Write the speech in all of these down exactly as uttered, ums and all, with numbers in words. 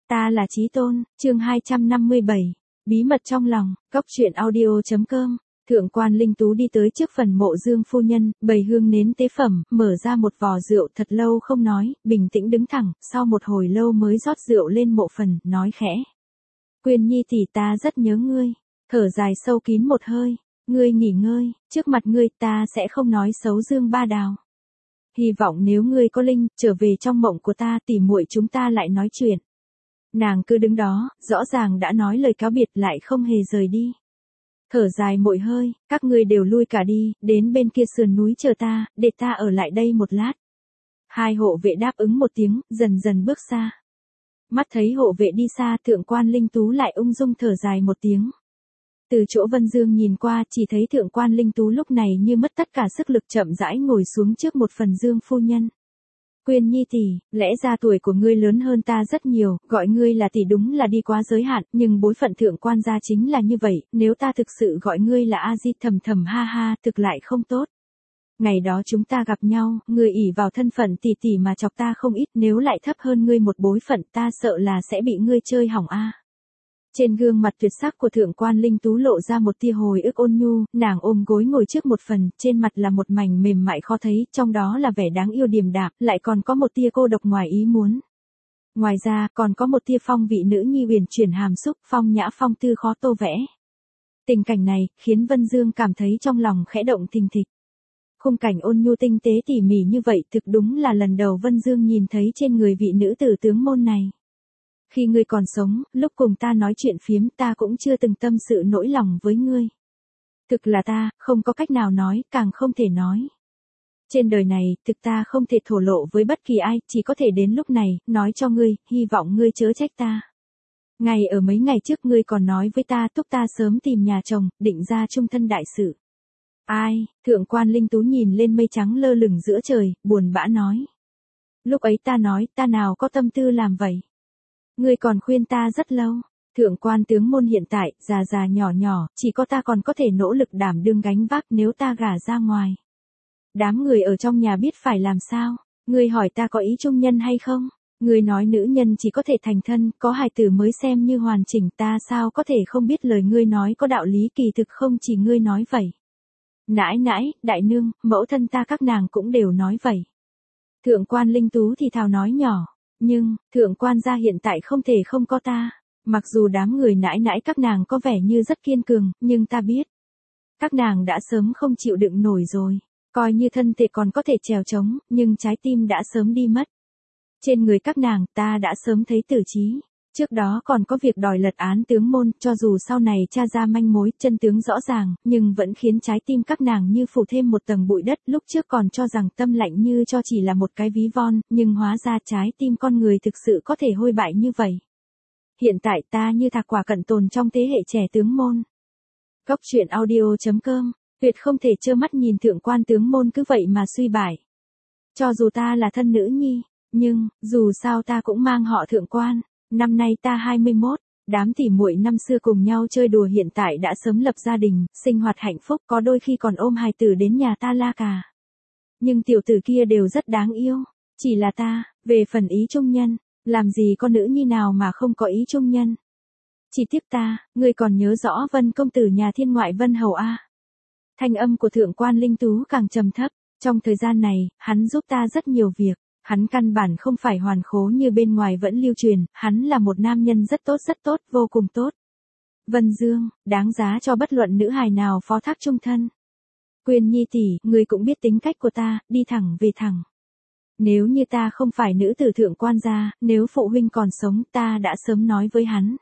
Ta là Chí Tôn, chương hai trăm năm mươi bảy. Bí mật trong lòng, cốc truyện audio.com. Thượng quan Linh Tú đi tới trước phần mộ Dương phu nhân, bày hương nến tế phẩm, mở ra một vò rượu, thật lâu không nói, bình tĩnh đứng thẳng, sau một hồi lâu mới rót rượu lên mộ phần, nói khẽ. Quyên Nhi tỷ, ta rất nhớ ngươi. Thở dài sâu kín một hơi. Ngươi nghỉ ngơi, trước mặt ngươi ta sẽ không nói xấu Dương Ba Đào. Hy vọng nếu ngươi có linh, trở về trong mộng của ta, tỉ muội chúng ta lại nói chuyện. Nàng cứ đứng đó, rõ ràng đã nói lời cáo biệt lại không hề rời đi. Thở dài một hơi, các ngươi đều lui cả đi, đến bên kia sườn núi chờ ta, để ta ở lại đây một lát. Hai hộ vệ đáp ứng một tiếng, dần dần bước xa. Mắt thấy hộ vệ đi xa, thượng quan Linh Tú lại ung dung thở dài một tiếng. Từ chỗ Vân Dương nhìn qua, chỉ thấy thượng quan Linh Tú lúc này như mất tất cả sức lực, chậm rãi ngồi xuống trước một phần Dương phu nhân. Quyên Nhi tỷ, lẽ ra tuổi của ngươi lớn hơn ta rất nhiều, gọi ngươi là tỷ đúng là đi quá giới hạn, nhưng bối phận thượng quan gia chính là như vậy, nếu ta thực sự gọi ngươi là A Di, thầm thầm ha ha, thực lại không tốt. Ngày đó chúng ta gặp nhau, ngươi ỷ vào thân phận tỷ tỷ mà chọc ta không ít, nếu lại thấp hơn ngươi một bối phận, ta sợ là sẽ bị ngươi chơi hỏng a. Trên gương mặt tuyệt sắc của thượng quan Linh Tú lộ ra một tia hồi ức ôn nhu, nàng ôm gối ngồi trước một phần, trên mặt là một mảnh mềm mại khó thấy, trong đó là vẻ đáng yêu điềm đạm, lại còn có một tia cô độc ngoài ý muốn. Ngoài ra, còn có một tia phong vị nữ nhi uyển chuyển hàm xúc, phong nhã phong tư khó tô vẽ. Tình cảnh này, khiến Vân Dương cảm thấy trong lòng khẽ động thình thịch. Khung cảnh ôn nhu tinh tế tỉ mỉ như vậy thực đúng là lần đầu Vân Dương nhìn thấy trên người vị nữ tử tướng môn này. Khi ngươi còn sống, lúc cùng ta nói chuyện phiếm ta cũng chưa từng tâm sự nỗi lòng với ngươi. Thực là ta, không có cách nào nói, càng không thể nói. Trên đời này, thực ta không thể thổ lộ với bất kỳ ai, chỉ có thể đến lúc này, nói cho ngươi, hy vọng ngươi chớ trách ta. Ngày ở mấy ngày trước ngươi còn nói với ta thúc ta sớm tìm nhà chồng, định ra chung thân đại sự. Ai, thượng quan Linh Tú nhìn lên mây trắng lơ lửng giữa trời, buồn bã nói. Lúc ấy ta nói, ta nào có tâm tư làm vậy. Ngươi còn khuyên ta rất lâu, thượng quan tướng môn hiện tại, già già nhỏ nhỏ, chỉ có ta còn có thể nỗ lực đảm đương gánh vác nếu ta gả ra ngoài. Đám người ở trong nhà biết phải làm sao, ngươi hỏi ta có ý trung nhân hay không, ngươi nói nữ nhân chỉ có thể thành thân, có hài tử mới xem như hoàn chỉnh, ta sao có thể không biết lời ngươi nói có đạo lý, kỳ thực không chỉ ngươi nói vậy. Nãi nãi, đại nương, mẫu thân ta các nàng cũng đều nói vậy. Thượng quan Linh Tú thì thào nói nhỏ. Nhưng, thượng quan gia hiện tại không thể không có ta. Mặc dù đám người nãi nãi các nàng có vẻ như rất kiên cường, nhưng ta biết. Các nàng đã sớm không chịu đựng nổi rồi. Coi như thân thể còn có thể trèo trống, nhưng trái tim đã sớm đi mất. Trên người các nàng, ta đã sớm thấy tử trí. Trước đó còn có việc đòi lật án tướng môn, cho dù sau này tra ra manh mối, chân tướng rõ ràng, nhưng vẫn khiến trái tim các nàng như phủ thêm một tầng bụi đất, lúc trước còn cho rằng tâm lạnh như cho chỉ là một cái ví von, nhưng hóa ra trái tim con người thực sự có thể hôi bại như vậy. Hiện tại ta như thạc quả cận tồn trong thế hệ trẻ tướng môn. Cốc truyện audio.com, tuyệt không thể trơ mắt nhìn thượng quan tướng môn cứ vậy mà suy bại. Cho dù ta là thân nữ nhi, nhưng, dù sao ta cũng mang họ thượng quan. Năm nay ta hai mươi mốt, đám tỉ muội năm xưa cùng nhau chơi đùa hiện tại đã sớm lập gia đình, sinh hoạt hạnh phúc, có đôi khi còn ôm hài tử đến nhà ta la cà. Nhưng tiểu tử kia đều rất đáng yêu, chỉ là ta, về phần ý trung nhân, làm gì có nữ nhi nào mà không có ý trung nhân. Chỉ tiếc ta, ngươi còn nhớ rõ Vân công tử nhà thiên ngoại Vân hầu a. Thanh âm của thượng quan Linh Tú càng trầm thấp, trong thời gian này, hắn giúp ta rất nhiều việc. Hắn căn bản không phải hoàn khố như bên ngoài vẫn lưu truyền, hắn là một nam nhân rất tốt rất tốt, vô cùng tốt. Vân Dương, đáng giá cho bất luận nữ hài nào phó thác chung thân. Quyên Nhi tỷ, ngươi cũng biết tính cách của ta, đi thẳng về thẳng. Nếu như ta không phải nữ tử thượng quan gia, nếu phụ huynh còn sống, ta đã sớm nói với hắn.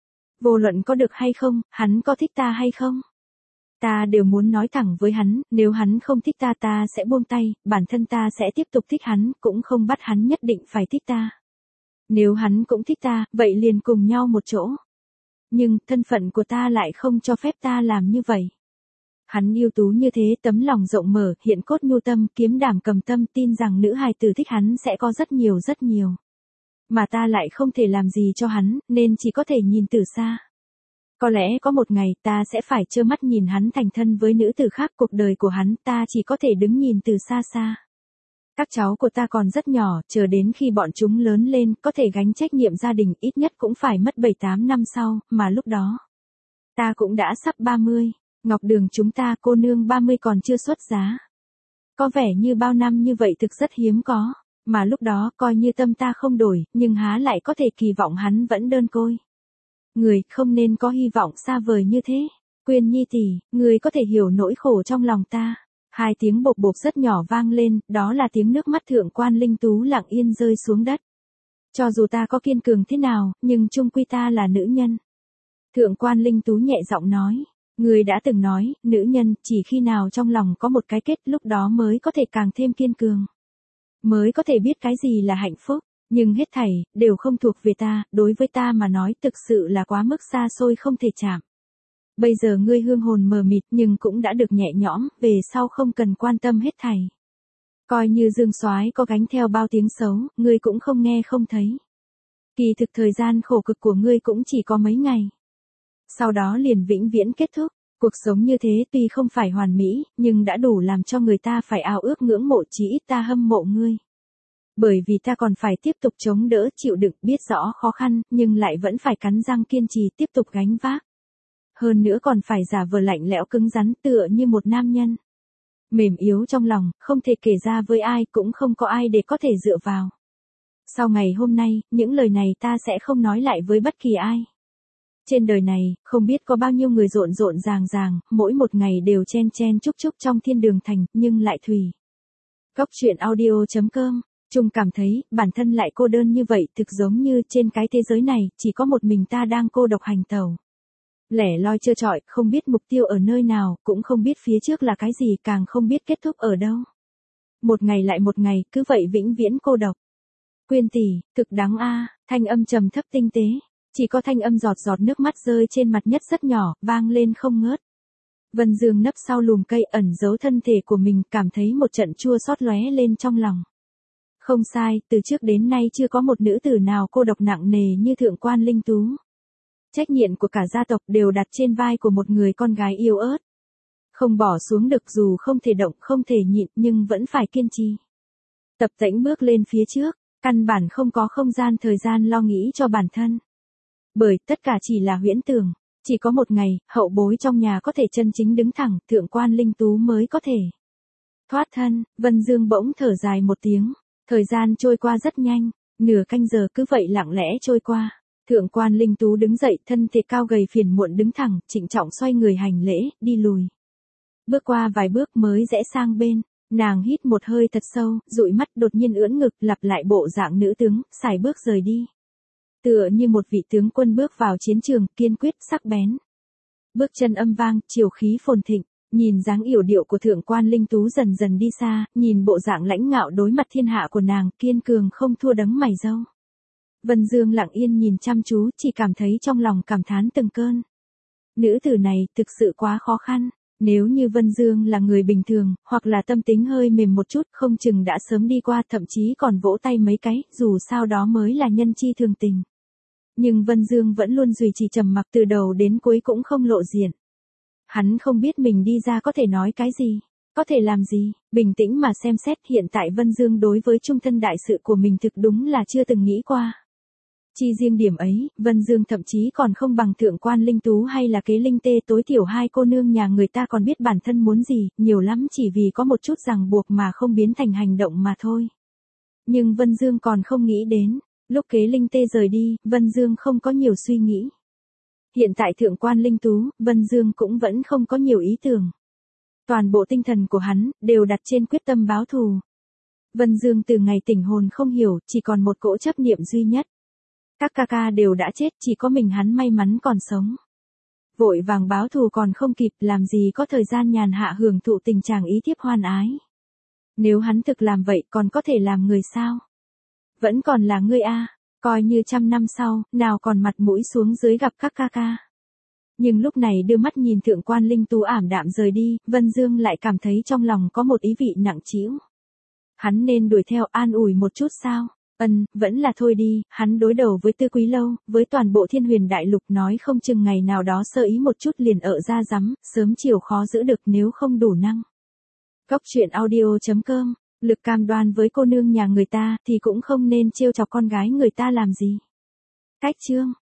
Vô luận có được hay không, hắn có thích ta hay không? Ta đều muốn nói thẳng với hắn, nếu hắn không thích ta ta sẽ buông tay, bản thân ta sẽ tiếp tục thích hắn, cũng không bắt hắn nhất định phải thích ta. Nếu hắn cũng thích ta, vậy liền cùng nhau một chỗ. Nhưng, thân phận của ta lại không cho phép ta làm như vậy. Hắn yêu tú như thế, tấm lòng rộng mở, hiện cốt nhu tâm, kiếm đảm cầm tâm, tin rằng nữ hài tử thích hắn sẽ có rất nhiều rất nhiều. Mà ta lại không thể làm gì cho hắn, nên chỉ có thể nhìn từ xa. Có lẽ có một ngày ta sẽ phải trơ mắt nhìn hắn thành thân với nữ tử khác, cuộc đời của hắn ta chỉ có thể đứng nhìn từ xa xa. Các cháu của ta còn rất nhỏ, chờ đến khi bọn chúng lớn lên, có thể gánh trách nhiệm gia đình ít nhất cũng phải mất bảy tám năm sau, mà lúc đó. Ta cũng đã sắp ba mươi, Ngọc Đường chúng ta cô nương ba mươi còn chưa xuất giá. Có vẻ như bao năm như vậy thực rất hiếm có, mà lúc đó coi như tâm ta không đổi, nhưng há lại có thể kỳ vọng hắn vẫn đơn côi. Người không nên có hy vọng xa vời như thế. Quyên Nhi tỷ, người có thể hiểu nỗi khổ trong lòng ta. Hai tiếng bộp bộp rất nhỏ vang lên, đó là tiếng nước mắt Thượng quan Linh Tú lặng yên rơi xuống đất. Cho dù ta có kiên cường thế nào, nhưng chung quy ta là nữ nhân. Thượng quan Linh Tú nhẹ giọng nói, người đã từng nói, nữ nhân chỉ khi nào trong lòng có một cái kết lúc đó mới có thể càng thêm kiên cường. Mới có thể biết cái gì là hạnh phúc, nhưng hết thảy, đều không thuộc về ta, đối với ta mà nói thực sự là quá mức xa xôi không thể chạm. Bây giờ ngươi hương hồn mờ mịt nhưng cũng đã được nhẹ nhõm, về sau không cần quan tâm hết thảy. Coi như Dương Soái có gánh theo bao tiếng xấu, ngươi cũng không nghe không thấy. Kỳ thực thời gian khổ cực của ngươi cũng chỉ có mấy ngày. Sau đó liền vĩnh viễn kết thúc, cuộc sống như thế tuy không phải hoàn mỹ, nhưng đã đủ làm cho người ta phải ao ước ngưỡng mộ, chí ít ta hâm mộ ngươi. Bởi vì ta còn phải tiếp tục chống đỡ chịu đựng, biết rõ khó khăn, nhưng lại vẫn phải cắn răng kiên trì tiếp tục gánh vác. Hơn nữa còn phải giả vờ lạnh lẽo cứng rắn tựa như một nam nhân. Mềm yếu trong lòng, không thể kể ra với ai, cũng không có ai để có thể dựa vào. Sau ngày hôm nay, những lời này ta sẽ không nói lại với bất kỳ ai. Trên đời này, không biết có bao nhiêu người rộn rộn ràng ràng, mỗi một ngày đều chen chen chúc chúc trong thiên đường thành, nhưng lại thùy. Góc truyện audio chấm com, Trung cảm thấy, bản thân lại cô đơn như vậy, thực giống như trên cái thế giới này, chỉ có một mình ta đang cô độc hành tẩu. Lẻ loi trơ trọi, không biết mục tiêu ở nơi nào, cũng không biết phía trước là cái gì, càng không biết kết thúc ở đâu. Một ngày lại một ngày, cứ vậy vĩnh viễn cô độc. Quyên tỷ, thực đáng a, thanh âm trầm thấp tinh tế, chỉ có thanh âm giọt giọt nước mắt rơi trên mặt nhất rất nhỏ, vang lên không ngớt. Vân Dương nấp sau lùm cây ẩn giấu thân thể của mình, cảm thấy một trận chua xót lóe lên trong lòng. Không sai, từ trước đến nay chưa có một nữ tử nào cô độc nặng nề như Thượng quan Linh Tú. Trách nhiệm của cả gia tộc đều đặt trên vai của một người con gái yêu ớt. Không bỏ xuống được dù không thể động, không thể nhịn nhưng vẫn phải kiên trì. Tập tễnh bước lên phía trước, căn bản không có không gian thời gian lo nghĩ cho bản thân. Bởi tất cả chỉ là huyễn tưởng, chỉ có một ngày, hậu bối trong nhà có thể chân chính đứng thẳng, Thượng quan Linh Tú mới có thể thoát thân. Vân Dương bỗng thở dài một tiếng, thời gian trôi qua rất nhanh, nửa canh giờ cứ vậy lặng lẽ trôi qua. Thượng quan Linh Tú đứng dậy, thân thể cao gầy phiền muộn đứng thẳng, trịnh trọng xoay người hành lễ, đi lùi. Bước qua vài bước mới rẽ sang bên, nàng hít một hơi thật sâu, dụi mắt đột nhiên ưỡn ngực, lặp lại bộ dạng nữ tướng, sải bước rời đi. Tựa như một vị tướng quân bước vào chiến trường, kiên quyết, sắc bén. Bước chân âm vang, chiều khí phồn thịnh, nhìn dáng yểu điệu của Thượng quan Linh Tú dần dần đi xa, nhìn bộ dạng lãnh ngạo đối mặt thiên hạ của nàng, kiên cường không thua đấng mày râu. Vân Dương lặng yên nhìn chăm chú, chỉ cảm thấy trong lòng cảm thán từng cơn. Nữ tử này thực sự quá khó khăn, nếu như Vân Dương là người bình thường, hoặc là tâm tính hơi mềm một chút, không chừng đã sớm đi qua, thậm chí còn vỗ tay mấy cái, dù sao đó mới là nhân chi thường tình. Nhưng Vân Dương vẫn luôn duy trì trầm mặc, từ đầu đến cuối cũng không lộ diện. Hắn không biết mình đi ra có thể nói cái gì, có thể làm gì, bình tĩnh mà xem xét hiện tại Vân Dương đối với trung thân đại sự của mình thực đúng là chưa từng nghĩ qua. Chi riêng điểm ấy, Vân Dương thậm chí còn không bằng Thượng quan Linh Tú hay là Kế Linh Tê, tối thiểu hai cô nương nhà người ta còn biết bản thân muốn gì, nhiều lắm chỉ vì có một chút ràng buộc mà không biến thành hành động mà thôi. Nhưng Vân Dương còn không nghĩ đến, lúc Kế Linh Tê rời đi, Vân Dương không có nhiều suy nghĩ. Hiện tại Thượng quan Linh Tú, Vân Dương cũng vẫn không có nhiều ý tưởng. Toàn bộ tinh thần của hắn, đều đặt trên quyết tâm báo thù. Vân Dương từ ngày tỉnh hồn không hiểu, chỉ còn một cỗ chấp niệm duy nhất. Các ca ca đều đã chết, chỉ có mình hắn may mắn còn sống. Vội vàng báo thù còn không kịp, làm gì có thời gian nhàn hạ hưởng thụ tình trạng ý thiếp hoan ái. Nếu hắn thực làm vậy còn có thể làm người sao? Vẫn còn là ngươi a, coi như trăm năm sau, nào còn mặt mũi xuống dưới gặp các ca ca. Nhưng lúc này đưa mắt nhìn Thượng quan Linh Tú ảm đạm rời đi, Vân Dương lại cảm thấy trong lòng có một ý vị nặng trĩu. Hắn nên đuổi theo an ủi một chút sao? Ân, vẫn là thôi đi, hắn đối đầu với Tư Quý Lâu, với toàn bộ Thiên Huyền Đại Lục, nói không chừng ngày nào đó sơ ý một chút liền ở ra rắm, sớm chiều khó giữ được nếu không đủ năng. Góc truyện audio chấm com lực cam đoan với cô nương nhà người ta, thì cũng không nên trêu chọc con gái người ta làm gì. Cách chương